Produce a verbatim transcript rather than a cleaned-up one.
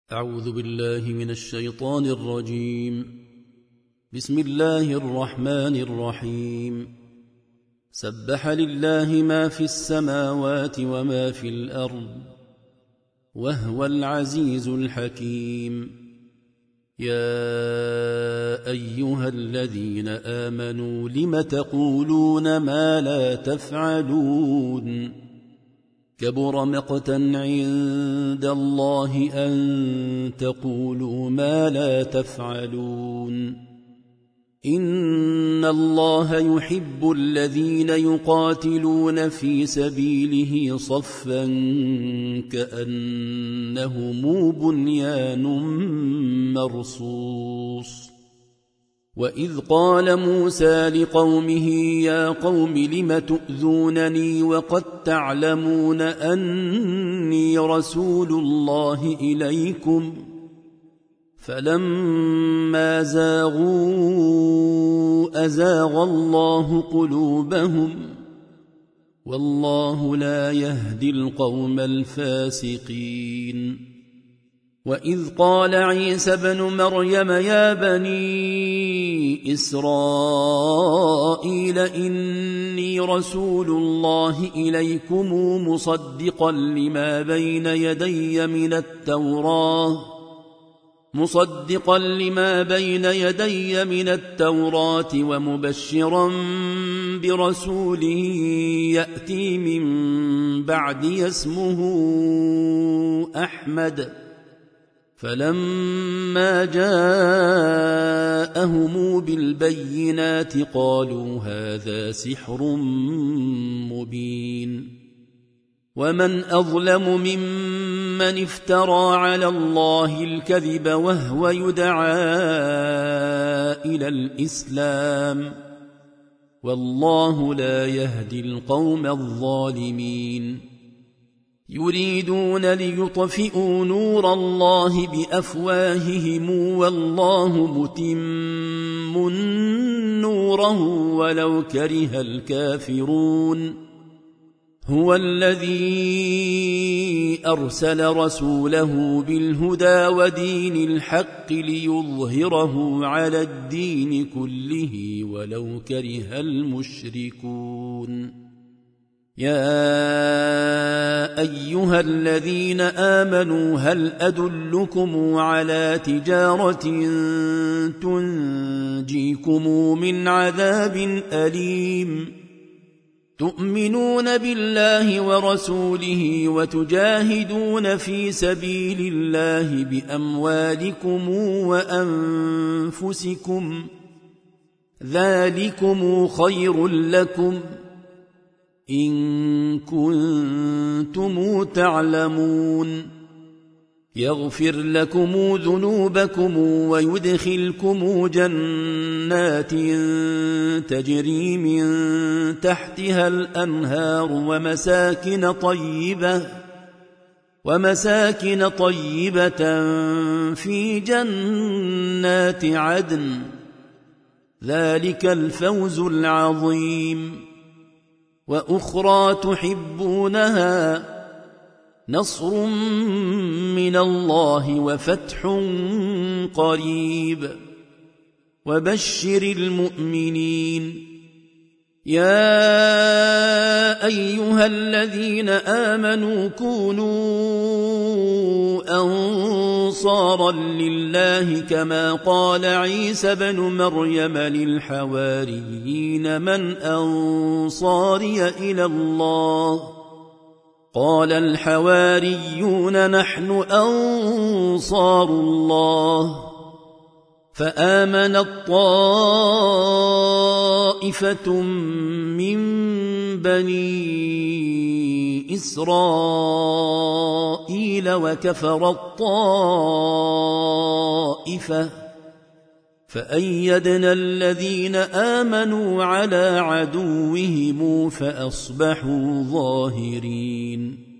أعوذ بالله من الشيطان الرجيم. بسم الله الرحمن الرحيم. سبح لله ما في السماوات وما في الأرض وهو العزيز الحكيم. يا أيها الذين آمنوا لم تقولون ما لا تفعلون؟ كبر مقتا عند الله أن تقولوا ما لا تفعلون. إن الله يحب الذين يقاتلون في سبيله صفا كأنهم بنيان مرصوص. وإذ قال موسى لقومه يا قوم لم تؤذونني وقد تعلمون أني رسول الله إليكم فلما زاغوا أزاغ الله قلوبهم والله لا يهدي القوم الفاسقين. وإذ قال عيسى ابن مريم يا بني إسرائيل إني رسول الله إليكم مصدقا لما بين يدي من التوراة مصدقا لما بين يدي من التوراة ومبشرا برسول يأتي من بعدي اسمه أحمد. فلما جاءهم بالبينات قالوا هذا سحر مبين. ومن أظلم ممن افترى على الله الكذب وهو يدعى إلى الإسلام والله لا يهدي القوم الظالمين. يريدون ليطفئوا نور الله بأفواههم والله متم نوره ولو كره الكافرون. هو الذي أرسل رسوله بالهدى ودين الحق ليظهره على الدين كله ولو كره المشركون. يا أيها الذين آمنوا هل أدلكم على تجارة تنجيكم من عذاب أليم؟ تؤمنون بالله ورسوله وتجاهدون في سبيل الله بأموالكم وأنفسكم ذلكم خير لكم إن كنتم تعلمون. يغفر لكم ذنوبكم ويدخلكم جنات تجري من تحتها الأنهار ومساكن طيبة ومساكن طيبة في جنات عدن ذلك الفوز العظيم. وأخرى تحبونها نصر من الله وفتح قريب وبشر المؤمنين. يا أيها الذين آمنوا كونوا أنصارا لله كما قال عيسى بن مريم للحواريين من أنصاري إلى الله؟ قال الحواريون نحن أنصار الله. فآمنت طائفة من بني إسرائيل وكفرت طائفة فأيدنا الذين آمنوا على عدوهم فأصبحوا ظاهرين.